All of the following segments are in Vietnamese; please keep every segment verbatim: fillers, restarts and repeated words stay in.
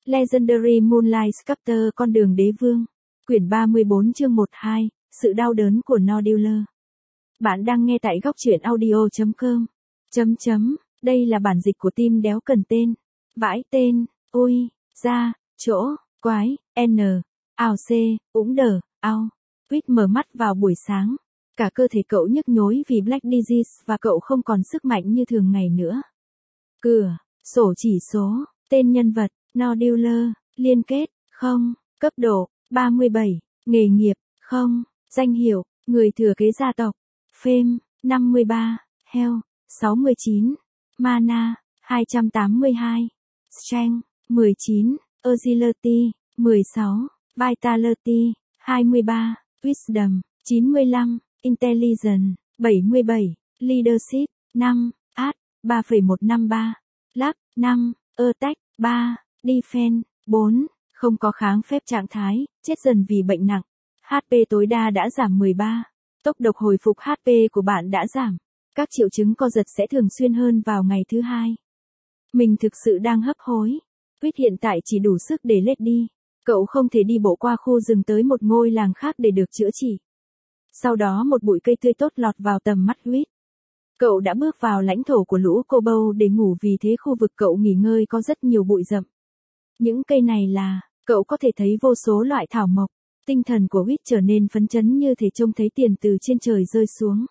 Legendary Moonlight Sculptor con đường đế vương. Quyển ba mươi bốn chương một hai, sự đau đớn của Nodular. Bạn đang nghe tại góc truyện audio chấm com. Chấm chấm, đây là bản dịch của team đéo cần tên. Vãi tên, ôi, ra, chỗ, quái, n, ao c, ũng đờ, ao. Quýt mở mắt vào buổi sáng. Cả cơ thể cậu nhức nhối vì Black Disease và cậu không còn sức mạnh như thường ngày nữa. Cửa, sổ chỉ số, tên nhân vật, Nodular, liên kết, không, cấp độ, ba mươi bảy, nghề nghiệp, không, danh hiệu, người thừa kế gia tộc, Fame, năm mươi ba, Health, sáu mươi chín, Mana, hai trăm tám mươi hai, Strength, mười chín, Agility, mười sáu, Vitality, hai mươi ba, Wisdom, chín mươi lăm, Intelligence, bảy mươi bảy, Leadership, năm, Art, ba phẩy một năm ba, Luck, năm, Attack, ba, Defense, bốn, không có kháng phép trạng thái, chết dần vì bệnh nặng. hát pê tối đa đã giảm mười ba. Tốc độ hồi phục hát pê của bạn đã giảm. Các triệu chứng co giật sẽ thường xuyên hơn vào ngày thứ hai. Mình thực sự đang hấp hối. Quýt hiện tại chỉ đủ sức để lết đi. Cậu không thể đi bộ qua khu rừng tới một ngôi làng khác để được chữa trị. Sau đó một bụi cây tươi tốt lọt vào tầm mắt Quýt. Cậu đã bước vào lãnh thổ của lũ Kobold để ngủ, vì thế khu vực cậu nghỉ ngơi có rất nhiều bụi rậm. Những cây này là, cậu có thể thấy vô số loại thảo mộc. Tinh thần của Quýt trở nên phấn chấn như thể trông thấy tiền từ trên trời rơi xuống.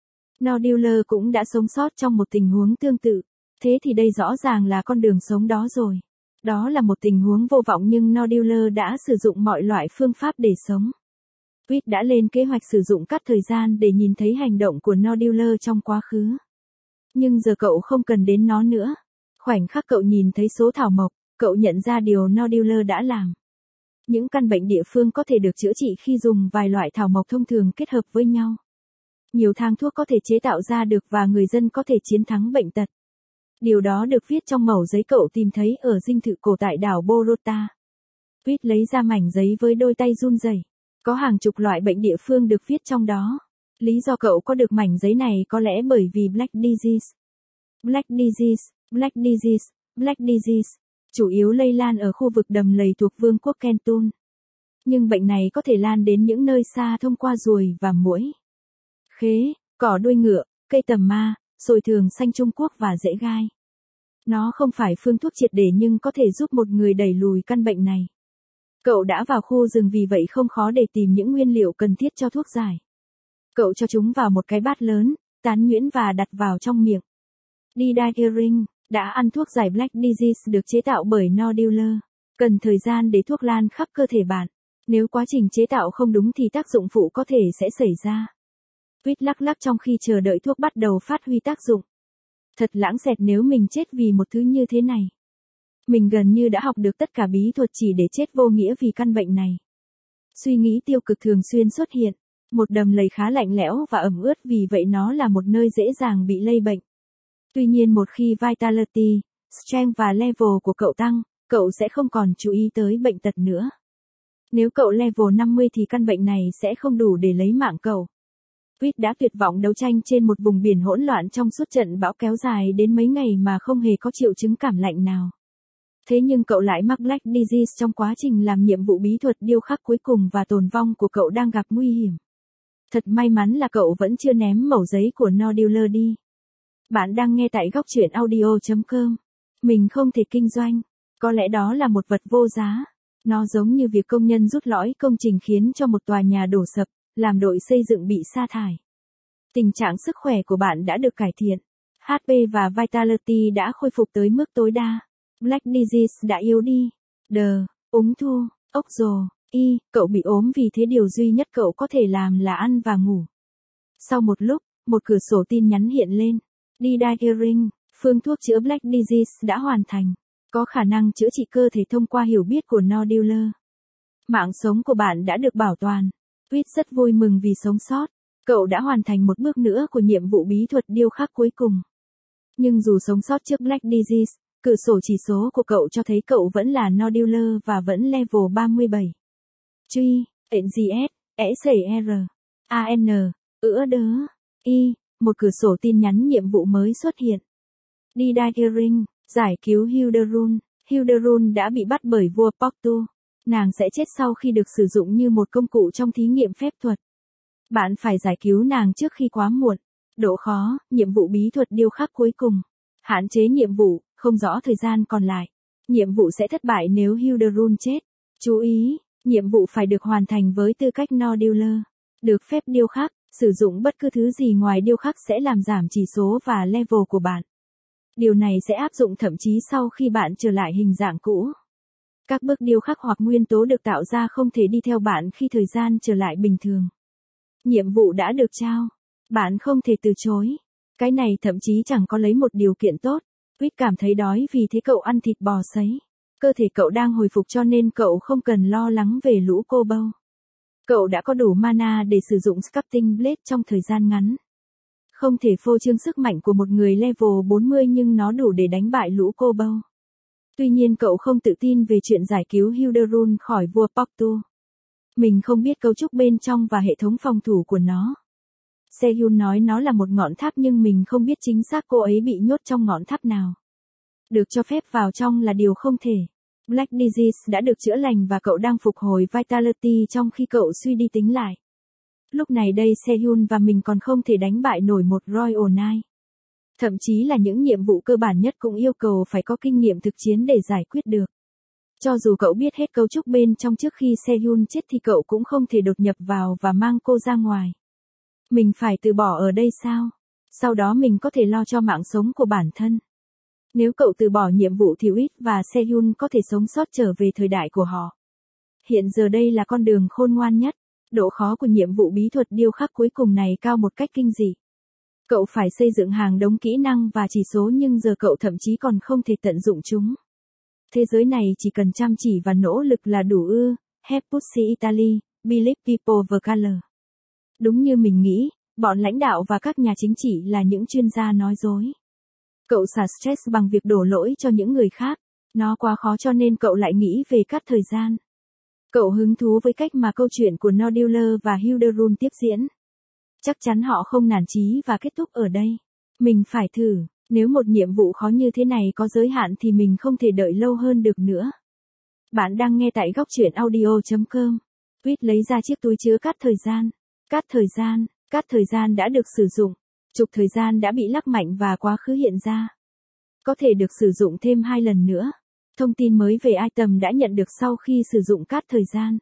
Nodular cũng đã sống sót trong một tình huống tương tự. Thế thì đây rõ ràng là con đường sống đó rồi. Đó là một tình huống vô vọng nhưng Nodular đã sử dụng mọi loại phương pháp để sống. Quýt đã lên kế hoạch sử dụng cắt thời gian để nhìn thấy hành động của Nodular trong quá khứ. Nhưng giờ cậu không cần đến nó nữa. Khoảnh khắc cậu nhìn thấy số thảo mộc, cậu nhận ra điều Nodular đã làm. Những căn bệnh địa phương có thể được chữa trị khi dùng vài loại thảo mộc thông thường kết hợp với nhau. Nhiều thang thuốc có thể chế tạo ra được và người dân có thể chiến thắng bệnh tật. Điều đó được viết trong mẩu giấy cậu tìm thấy ở dinh thự cổ tại đảo Borota. Quýt lấy ra mảnh giấy với đôi tay run rẩy. Có hàng chục loại bệnh địa phương được viết trong đó. Lý do cậu có được mảnh giấy này có lẽ bởi vì Black Disease. Black Disease, Black Disease, Black Disease. Chủ yếu lây lan ở khu vực đầm lầy thuộc vương quốc Kentun. Nhưng bệnh này có thể lan đến những nơi xa thông qua ruồi và muỗi. Khế, cỏ đuôi ngựa, cây tầm ma, sồi thường xanh Trung Quốc và rễ gai. Nó không phải phương thuốc triệt để nhưng có thể giúp một người đẩy lùi căn bệnh này. Cậu đã vào khu rừng vì vậy không khó để tìm những nguyên liệu cần thiết cho thuốc giải. Cậu cho chúng vào một cái bát lớn, tán nhuyễn và đặt vào trong miệng. Didagiring đã ăn thuốc giải Black Disease được chế tạo bởi Nodular. Cần thời gian để thuốc lan khắp cơ thể bạn. Nếu quá trình chế tạo không đúng thì tác dụng phụ có thể sẽ xảy ra. Quýt lắc lắc trong khi chờ đợi thuốc bắt đầu phát huy tác dụng. Thật lãng xẹt nếu mình chết vì một thứ như thế này. Mình gần như đã học được tất cả bí thuật chỉ để chết vô nghĩa vì căn bệnh này. Suy nghĩ tiêu cực thường xuyên xuất hiện. Một đầm lầy khá lạnh lẽo và ẩm ướt, vì vậy nó là một nơi dễ dàng bị lây bệnh. Tuy nhiên một khi Vitality, Strength và level của cậu tăng, cậu sẽ không còn chú ý tới bệnh tật nữa. Nếu cậu level năm mươi thì căn bệnh này sẽ không đủ để lấy mạng cậu. Quýt đã tuyệt vọng đấu tranh trên một vùng biển hỗn loạn trong suốt trận bão kéo dài đến mấy ngày mà không hề có triệu chứng cảm lạnh nào. Thế nhưng cậu lại mắc Black Disease trong quá trình làm nhiệm vụ bí thuật điêu khắc cuối cùng và tồn vong của cậu đang gặp nguy hiểm. Thật may mắn là cậu vẫn chưa ném mẩu giấy của Nodular đi. Bạn đang nghe tại góc truyện audio chấm com. Mình không thể kinh doanh. Có lẽ đó là một vật vô giá. Nó giống như việc công nhân rút lõi công trình khiến cho một tòa nhà đổ sập, làm đội xây dựng bị sa thải. Tình trạng sức khỏe của bạn đã được cải thiện. hát pê và Vitality đã khôi phục tới mức tối đa. Black Disease đã yếu đi. Đờ, ung thư, ốc rồ, y, cậu bị ốm vì thế điều duy nhất cậu có thể làm là ăn và ngủ. Sau một lúc, một cửa sổ tin nhắn hiện lên. Didagiring, phương thuốc chữa Black Disease đã hoàn thành. Có khả năng chữa trị cơ thể thông qua hiểu biết của Nodular. Mạng sống của bạn đã được bảo toàn. Quýt rất vui mừng vì sống sót. Cậu đã hoàn thành một bước nữa của nhiệm vụ bí thuật điêu khắc cuối cùng. Nhưng dù sống sót trước Black Disease, cửa sổ chỉ số của cậu cho thấy cậu vẫn là Nodular và vẫn level ba mươi bảy. Truy, ện giê ét, e xê r, an, ữa đớ, y, một cửa sổ tin nhắn nhiệm vụ mới xuất hiện. Didagiring, giải cứu Hilderun, Hilderun đã bị bắt bởi vua Portu. Nàng sẽ chết sau khi được sử dụng như một công cụ trong thí nghiệm phép thuật. Bạn phải giải cứu nàng trước khi quá muộn. Độ khó, nhiệm vụ bí thuật điêu khắc cuối cùng. Hạn chế nhiệm vụ, không rõ thời gian còn lại. Nhiệm vụ sẽ thất bại nếu Hilderun chết. Chú ý, nhiệm vụ phải được hoàn thành với tư cách Nodular. Được phép điêu khắc, sử dụng bất cứ thứ gì ngoài điêu khắc sẽ làm giảm chỉ số và level của bạn. Điều này sẽ áp dụng thậm chí sau khi bạn trở lại hình dạng cũ. Các bước điêu khắc hoặc nguyên tố được tạo ra không thể đi theo bạn khi thời gian trở lại bình thường. Nhiệm vụ đã được trao. Bạn không thể từ chối. Cái này thậm chí chẳng có lấy một điều kiện tốt. Quýt cảm thấy đói vì thế cậu ăn thịt bò sấy. Cơ thể cậu đang hồi phục cho nên cậu không cần lo lắng về lũ cô bâu. Cậu đã có đủ mana để sử dụng Sculpting Blade trong thời gian ngắn. Không thể phô trương sức mạnh của một người level bốn mươi nhưng nó đủ để đánh bại lũ cô bâu. Tuy nhiên cậu không tự tin về chuyện giải cứu Hilderun khỏi vua Portu. Mình không biết cấu trúc bên trong và hệ thống phòng thủ của nó. Sehyun nói nó là một ngọn tháp nhưng mình không biết chính xác cô ấy bị nhốt trong ngọn tháp nào. Được cho phép vào trong là điều không thể. Black Disease đã được chữa lành và cậu đang phục hồi Vitality trong khi cậu suy đi tính lại. Lúc này đây Sehyun và mình còn không thể đánh bại nổi một Royal Knight. Thậm chí là những nhiệm vụ cơ bản nhất cũng yêu cầu phải có kinh nghiệm thực chiến để giải quyết được. Cho dù cậu biết hết cấu trúc bên trong trước khi Sehyun chết thì cậu cũng không thể đột nhập vào và mang cô ra ngoài. Mình phải từ bỏ ở đây sao? Sau đó mình có thể lo cho mạng sống của bản thân. Nếu cậu từ bỏ nhiệm vụ thì Wit và Sehyun có thể sống sót trở về thời đại của họ. Hiện giờ đây là con đường khôn ngoan nhất. Độ khó của nhiệm vụ bí thuật điêu khắc cuối cùng này cao một cách kinh dị. Cậu phải xây dựng hàng đống kỹ năng và chỉ số nhưng giờ cậu thậm chí còn không thể tận dụng chúng. Thế giới này chỉ cần chăm chỉ và nỗ lực là đủ ư. Hepussi Italy, Believe People the Color. Đúng như mình nghĩ, bọn lãnh đạo và các nhà chính trị là những chuyên gia nói dối. Cậu xả stress bằng việc đổ lỗi cho những người khác. Nó quá khó cho nên cậu lại nghĩ về cắt thời gian. Cậu hứng thú với cách mà câu chuyện của Nodular và Hilderun tiếp diễn. Chắc chắn họ không nản chí và kết thúc ở đây. Mình phải thử, nếu một nhiệm vụ khó như thế này có giới hạn thì mình không thể đợi lâu hơn được nữa. Bạn đang nghe tại góc truyện audio chấm com. Quýt lấy ra chiếc túi chứa cát thời gian. Cát thời gian, cát thời gian đã được sử dụng. Trục thời gian đã bị lắc mạnh và quá khứ hiện ra. Có thể được sử dụng thêm hai lần nữa. Thông tin mới về item đã nhận được sau khi sử dụng cát thời gian.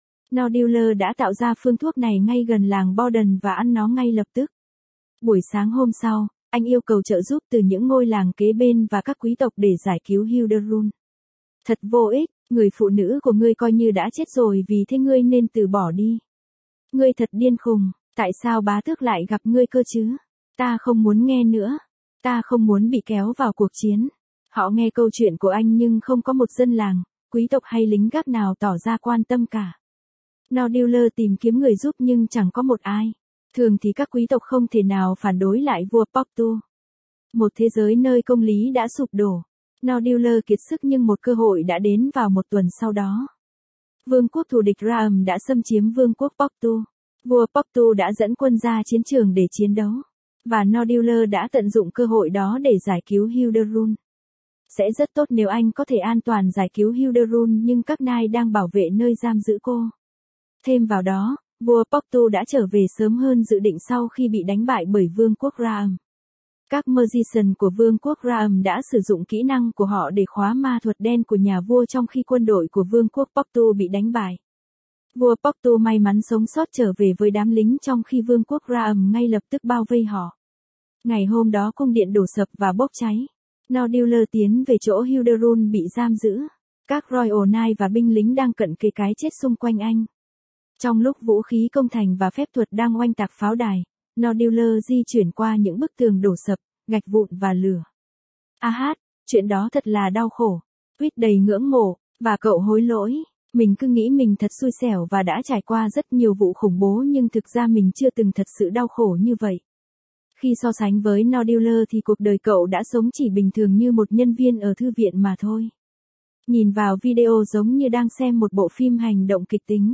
Nodular đã tạo ra phương thuốc này ngay gần làng Borden và ăn nó ngay lập tức. Buổi sáng hôm sau, anh yêu cầu trợ giúp từ những ngôi làng kế bên và các quý tộc để giải cứu Hilderun. Thật vô ích, người phụ nữ của ngươi coi như đã chết rồi vì thế ngươi nên từ bỏ đi. Ngươi thật điên khùng, tại sao bá tước lại gặp ngươi cơ chứ? Ta không muốn nghe nữa. Ta không muốn bị kéo vào cuộc chiến. Họ nghe câu chuyện của anh nhưng không có một dân làng, quý tộc hay lính gác nào tỏ ra quan tâm cả. Nodular tìm kiếm người giúp nhưng chẳng có một ai. Thường thì các quý tộc không thể nào phản đối lại vua Portu. Một thế giới nơi công lý đã sụp đổ. Nodular kiệt sức nhưng một cơ hội đã đến vào một tuần sau đó. Vương quốc thù địch Raam đã xâm chiếm vương quốc Portu. Vua Portu đã dẫn quân ra chiến trường để chiến đấu. Và Nodular đã tận dụng cơ hội đó để giải cứu Hilderun. Sẽ rất tốt nếu anh có thể an toàn giải cứu Hilderun nhưng các nai đang bảo vệ nơi giam giữ cô. Thêm vào đó, vua Portu đã trở về sớm hơn dự định sau khi bị đánh bại bởi vương quốc Raam. Các magician của vương quốc Raam đã sử dụng kỹ năng của họ để khóa ma thuật đen của nhà vua trong khi quân đội của vương quốc Portu bị đánh bại. Vua Portu may mắn sống sót trở về với đám lính trong khi vương quốc Raam ngay lập tức bao vây họ. Ngày hôm đó cung điện đổ sập và bốc cháy. Nodular tiến về chỗ Hilderun bị giam giữ. Các Royal Knight và binh lính đang cận kề cái chết xung quanh anh. Trong lúc vũ khí công thành và phép thuật đang oanh tạc pháo đài, Nodular di chuyển qua những bức tường đổ sập, gạch vụn và lửa. A hát, chuyện đó thật là đau khổ. Quýt đầy ngưỡng mộ, và cậu hối lỗi. Mình cứ nghĩ mình thật xui xẻo và đã trải qua rất nhiều vụ khủng bố nhưng thực ra mình chưa từng thật sự đau khổ như vậy. Khi so sánh với Nodular thì cuộc đời cậu đã sống chỉ bình thường như một nhân viên ở thư viện mà thôi. Nhìn vào video giống như đang xem một bộ phim hành động kịch tính.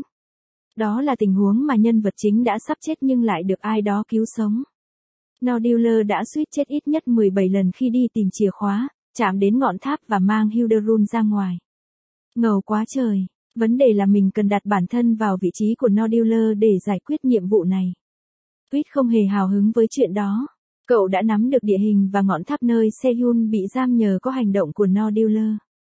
Đó là tình huống mà nhân vật chính đã sắp chết nhưng lại được ai đó cứu sống. Nodular đã suýt chết ít nhất mười bảy lần khi đi tìm chìa khóa, chạm đến ngọn tháp và mang Hilderun ra ngoài. Ngầu quá trời, vấn đề là mình cần đặt bản thân vào vị trí của Nodular để giải quyết nhiệm vụ này. Tweet không hề hào hứng với chuyện đó. Cậu đã nắm được địa hình và ngọn tháp nơi Sehyun bị giam nhờ có hành động của Nodular.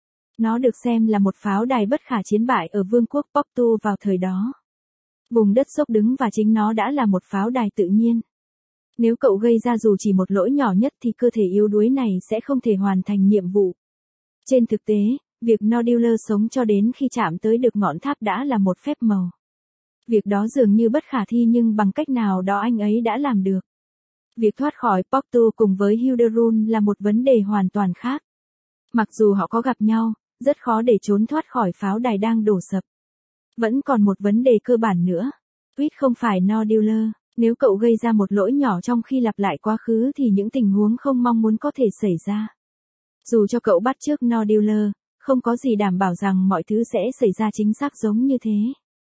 Nó được xem là một pháo đài bất khả chiến bại ở vương quốc Poktu vào thời đó. Vùng đất dốc đứng và chính nó đã là một pháo đài tự nhiên. Nếu cậu gây ra dù chỉ một lỗi nhỏ nhất thì cơ thể yếu đuối này sẽ không thể hoàn thành nhiệm vụ. Trên thực tế, việc Nodular sống cho đến khi chạm tới được ngọn tháp đã là một phép màu. Việc đó dường như bất khả thi nhưng bằng cách nào đó anh ấy đã làm được. Việc thoát khỏi Poktu cùng với Hilderun là một vấn đề hoàn toàn khác. Mặc dù họ có gặp nhau, rất khó để trốn thoát khỏi pháo đài đang đổ sập. Vẫn còn một vấn đề cơ bản nữa. Tweet không phải Nodular. Nếu cậu gây ra một lỗi nhỏ trong khi lặp lại quá khứ thì những tình huống không mong muốn có thể xảy ra. Dù cho cậu bắt chước Nodular, không có gì đảm bảo rằng mọi thứ sẽ xảy ra chính xác giống như thế.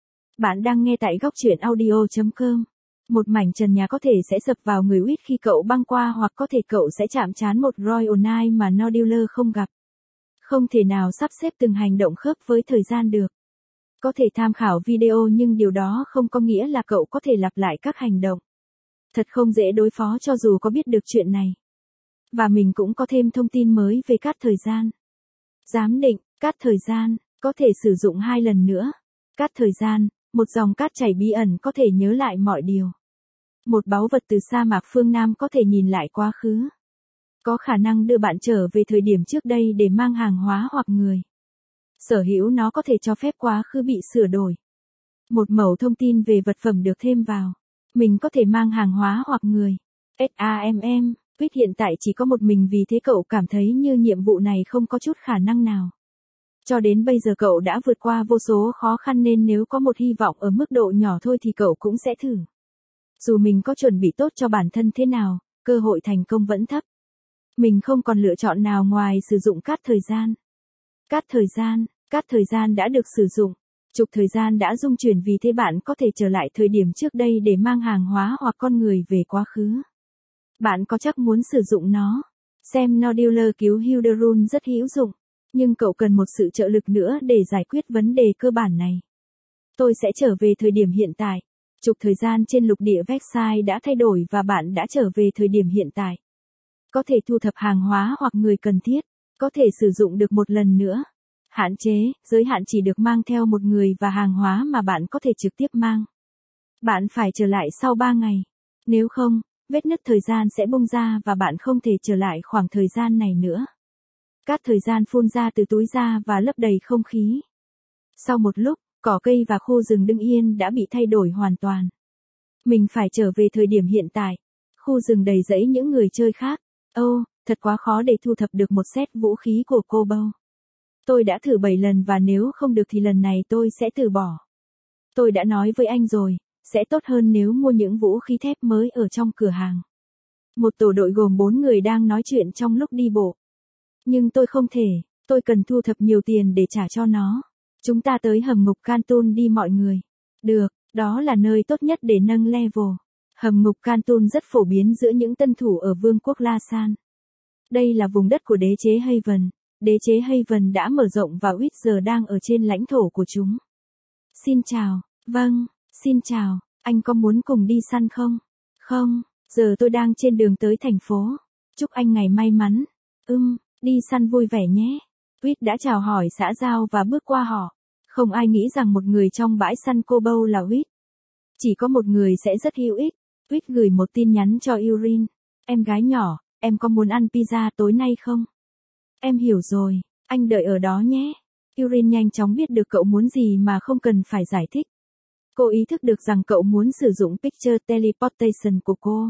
Bạn đang nghe tại góc truyện audio chấm com. Một mảnh trần nhà có thể sẽ sập vào người Tweet khi cậu băng qua hoặc có thể cậu sẽ chạm trán một Royal Knight mà Nodular không gặp. Không thể nào sắp xếp từng hành động khớp với thời gian được. Có thể tham khảo video nhưng điều đó không có nghĩa là cậu có thể lặp lại các hành động. Thật không dễ đối phó cho dù có biết được chuyện này. Và mình cũng có thêm thông tin mới về cát thời gian. Giám định, cát thời gian, có thể sử dụng hai lần nữa. Cát thời gian, một dòng cát chảy bí ẩn có thể nhớ lại mọi điều. Một báu vật từ sa mạc phương Nam có thể nhìn lại quá khứ. Có khả năng đưa bạn trở về thời điểm trước đây để mang hàng hóa hoặc người. Sở hữu nó có thể cho phép quá khứ bị sửa đổi. Một mẩu thông tin về vật phẩm được thêm vào. Mình có thể mang hàng hóa hoặc người. SAMM, Tweet hiện tại chỉ có một mình vì thế cậu cảm thấy như nhiệm vụ này không có chút khả năng nào. Cho đến bây giờ cậu đã vượt qua vô số khó khăn nên nếu có một hy vọng ở mức độ nhỏ thôi thì cậu cũng sẽ thử. Dù mình có chuẩn bị tốt cho bản thân thế nào, cơ hội thành công vẫn thấp. Mình không còn lựa chọn nào ngoài sử dụng cát thời gian. Cát thời gian, cát thời gian đã được sử dụng. Trục thời gian đã dung chuyển vì thế bạn có thể trở lại thời điểm trước đây để mang hàng hóa hoặc con người về quá khứ. Bạn có chắc muốn sử dụng nó? Xem Nodular cứu Hilderun rất hữu dụng. Nhưng cậu cần một sự trợ lực nữa để giải quyết vấn đề cơ bản này. Tôi sẽ trở về thời điểm hiện tại. Trục thời gian trên lục địa Vexai đã thay đổi và bạn đã trở về thời điểm hiện tại. Có thể thu thập hàng hóa hoặc người cần thiết. Có thể sử dụng được một lần nữa. Hạn chế, giới hạn chỉ được mang theo một người và hàng hóa mà bạn có thể trực tiếp mang. Bạn phải trở lại sau ba ngày. Nếu không, vết nứt thời gian sẽ bung ra và bạn không thể trở lại khoảng thời gian này nữa. Cát thời gian phun ra từ túi da và lấp đầy không khí. Sau một lúc, cỏ cây và khu rừng đứng yên đã bị thay đổi hoàn toàn. Mình phải trở về thời điểm hiện tại. Khu rừng đầy rẫy những người chơi khác. Ô, oh, thật quá khó để thu thập được một set vũ khí của cô Bâu. Tôi đã thử bảy lần và nếu không được thì lần này tôi sẽ từ bỏ. Tôi đã nói với anh rồi, sẽ tốt hơn nếu mua những vũ khí thép mới ở trong cửa hàng. Một tổ đội gồm bốn người đang nói chuyện trong lúc đi bộ. Nhưng tôi không thể, tôi cần thu thập nhiều tiền để trả cho nó. Chúng ta tới hầm ngục Kantun đi mọi người. Được, đó là nơi tốt nhất để nâng level. Hầm ngục Kantun rất phổ biến giữa những tân thủ ở Vương quốc La San. Đây là vùng đất của đế chế Haven. Đế chế Haven đã mở rộng và Witch giờ đang ở trên lãnh thổ của chúng. Xin chào, vâng, xin chào, anh có muốn cùng đi săn không? Không, giờ tôi đang trên đường tới thành phố. Chúc anh ngày may mắn. Ừm, đi săn vui vẻ nhé. Witch đã chào hỏi xã giao và bước qua họ. Không ai nghĩ rằng một người trong bãi săn cô Bâu là Witch. Chỉ có một người sẽ rất hữu ích. Witch gửi một tin nhắn cho Yurin. Em gái nhỏ, em có muốn ăn pizza tối nay không? Em hiểu rồi, anh đợi ở đó nhé. Yurin nhanh chóng biết được cậu muốn gì mà không cần phải giải thích. Cô ý thức được rằng cậu muốn sử dụng picture teleportation của cô.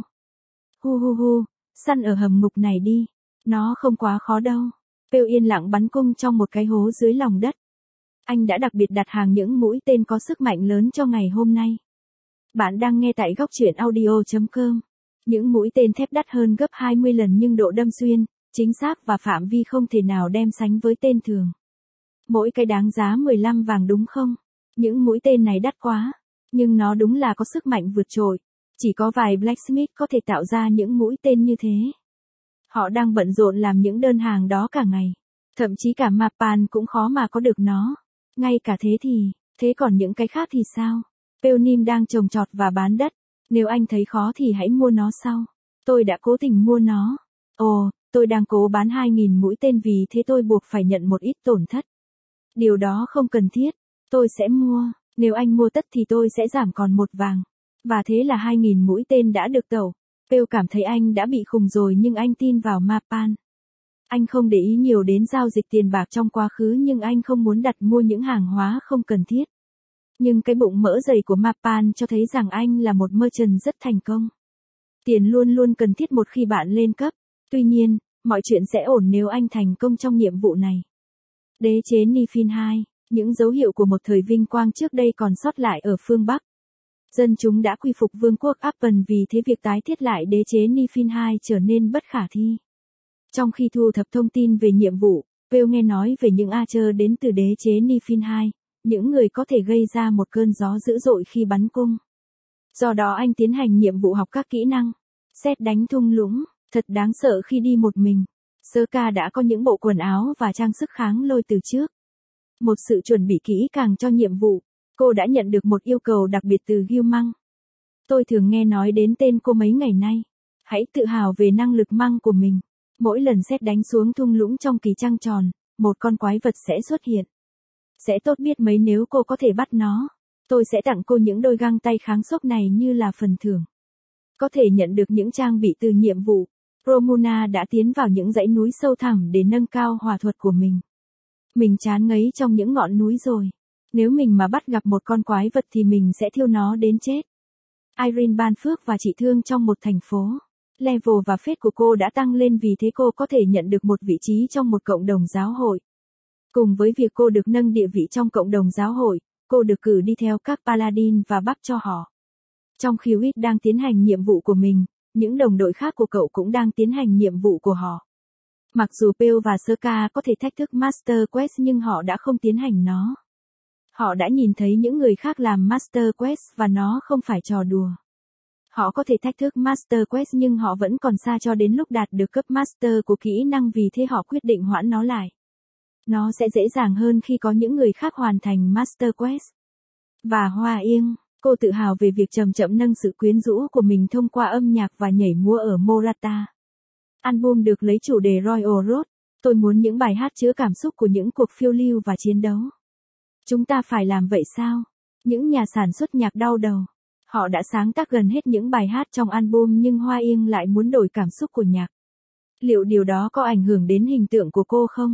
Hu hu hu, săn ở hầm ngục này đi. Nó không quá khó đâu. Phil yên lặng bắn cung trong một cái hố dưới lòng đất. Anh đã đặc biệt đặt hàng những mũi tên có sức mạnh lớn cho ngày hôm nay. Bạn đang nghe tại góc truyện audio chấm com. Những mũi tên thép đắt hơn gấp hai mươi lần nhưng độ đâm xuyên, chính xác và phạm vi không thể nào đem sánh với tên thường. Mỗi cái đáng giá mười lăm vàng đúng không? Những mũi tên này đắt quá, nhưng nó đúng là có sức mạnh vượt trội. Chỉ có vài blacksmith có thể tạo ra những mũi tên như thế. Họ đang bận rộn làm những đơn hàng đó cả ngày. Thậm chí cả Mapan cũng khó mà có được nó. Ngay cả thế thì, thế còn những cái khác thì sao? Peonim đang trồng trọt và bán đất. Nếu anh thấy khó thì hãy mua nó sau. Tôi đã cố tình mua nó. Ồ, tôi đang cố bán hai nghìn mũi tên vì thế tôi buộc phải nhận một ít tổn thất. Điều đó không cần thiết. Tôi sẽ mua. Nếu anh mua tất thì tôi sẽ giảm còn một vàng. Và thế là hai nghìn mũi tên đã được tẩu. Peo cảm thấy anh đã bị khùng rồi nhưng anh tin vào Mapan. Anh không để ý nhiều đến giao dịch tiền bạc trong quá khứ nhưng anh không muốn đặt mua những hàng hóa không cần thiết. Nhưng cái bụng mỡ dày của Mapan cho thấy rằng anh là một merchant rất thành công. Tiền luôn luôn cần thiết một khi bạn lên cấp. Tuy nhiên, mọi chuyện sẽ ổn nếu anh thành công trong nhiệm vụ này. Đế chế Nifin hai, những dấu hiệu của một thời vinh quang trước đây còn sót lại ở phương Bắc. Dân chúng đã quy phục vương quốc Appen vì thế việc tái thiết lại đế chế Nifin hai trở nên bất khả thi. Trong khi thu thập thông tin về nhiệm vụ, Peo nghe nói về những Archer đến từ đế chế Nifin hai, những người có thể gây ra một cơn gió dữ dội khi bắn cung. Do đó anh tiến hành nhiệm vụ học các kỹ năng. Sét đánh thung lũng, thật đáng sợ khi đi một mình. Sơ-ca đã có những bộ quần áo và trang sức kháng lôi từ trước. Một sự chuẩn bị kỹ càng cho nhiệm vụ. Cô đã nhận được một yêu cầu đặc biệt từ Gil Măng. Tôi thường nghe nói đến tên cô mấy ngày nay. Hãy tự hào về năng lực Măng của mình. Mỗi lần sét đánh xuống thung lũng trong kỳ trăng tròn, một con quái vật sẽ xuất hiện. Sẽ tốt biết mấy nếu cô có thể bắt nó. Tôi sẽ tặng cô những đôi găng tay kháng sốc này như là phần thưởng. Có thể nhận được những trang bị từ nhiệm vụ. Romuna đã tiến vào những dãy núi sâu thẳm để nâng cao hỏa thuật của mình. Mình chán ngấy trong những ngọn núi rồi. Nếu mình mà bắt gặp một con quái vật thì mình sẽ thiêu nó đến chết. Irene ban phước và trị thương trong một thành phố. Level và phết của cô đã tăng lên vì thế cô có thể nhận được một vị trí trong một cộng đồng giáo hội. Cùng với việc cô được nâng địa vị trong cộng đồng giáo hội, cô được cử đi theo các paladin và bắt cho họ. Trong khi Wick đang tiến hành nhiệm vụ của mình, những đồng đội khác của cậu cũng đang tiến hành nhiệm vụ của họ. Mặc dù Peo và Sơ-ca có thể thách thức Master Quest nhưng họ đã không tiến hành nó. Họ đã nhìn thấy những người khác làm Master Quest và nó không phải trò đùa. Họ có thể thách thức Master Quest nhưng họ vẫn còn xa cho đến lúc đạt được cấp Master của kỹ năng vì thế họ quyết định hoãn nó lại. Nó sẽ dễ dàng hơn khi có những người khác hoàn thành Master Quest. Và Hoa Yên, cô tự hào về việc chậm chậm nâng sự quyến rũ của mình thông qua âm nhạc và nhảy múa ở Morata. Album được lấy chủ đề Royal Road. Tôi muốn những bài hát chứa cảm xúc của những cuộc phiêu lưu và chiến đấu. Chúng ta phải làm vậy sao? Những nhà sản xuất nhạc đau đầu. Họ đã sáng tác gần hết những bài hát trong album nhưng Hoa Yên lại muốn đổi cảm xúc của nhạc. Liệu điều đó có ảnh hưởng đến hình tượng của cô không?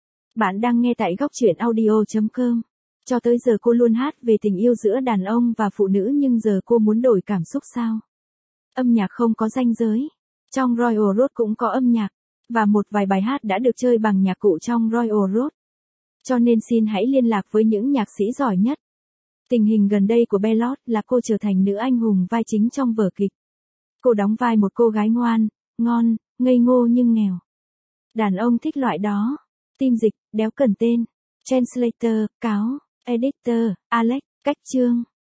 Bạn đang nghe tại góc truyện audio chấm com. Cho tới giờ cô luôn hát về tình yêu giữa đàn ông và phụ nữ nhưng giờ cô muốn đổi cảm xúc sao? Âm nhạc không có ranh giới. Trong Royal Road cũng có âm nhạc. Và một vài bài hát đã được chơi bằng nhạc cụ trong Royal Road. Cho nên xin hãy liên lạc với những nhạc sĩ giỏi nhất. Tình hình gần đây của Bellot là cô trở thành nữ anh hùng vai chính trong vở kịch. Cô đóng vai một cô gái ngoan, ngon, ngây ngô nhưng nghèo. Đàn ông thích loại đó. Tim dịch, đéo cần tên. Translator, cáo, editor, Alex, cách chương.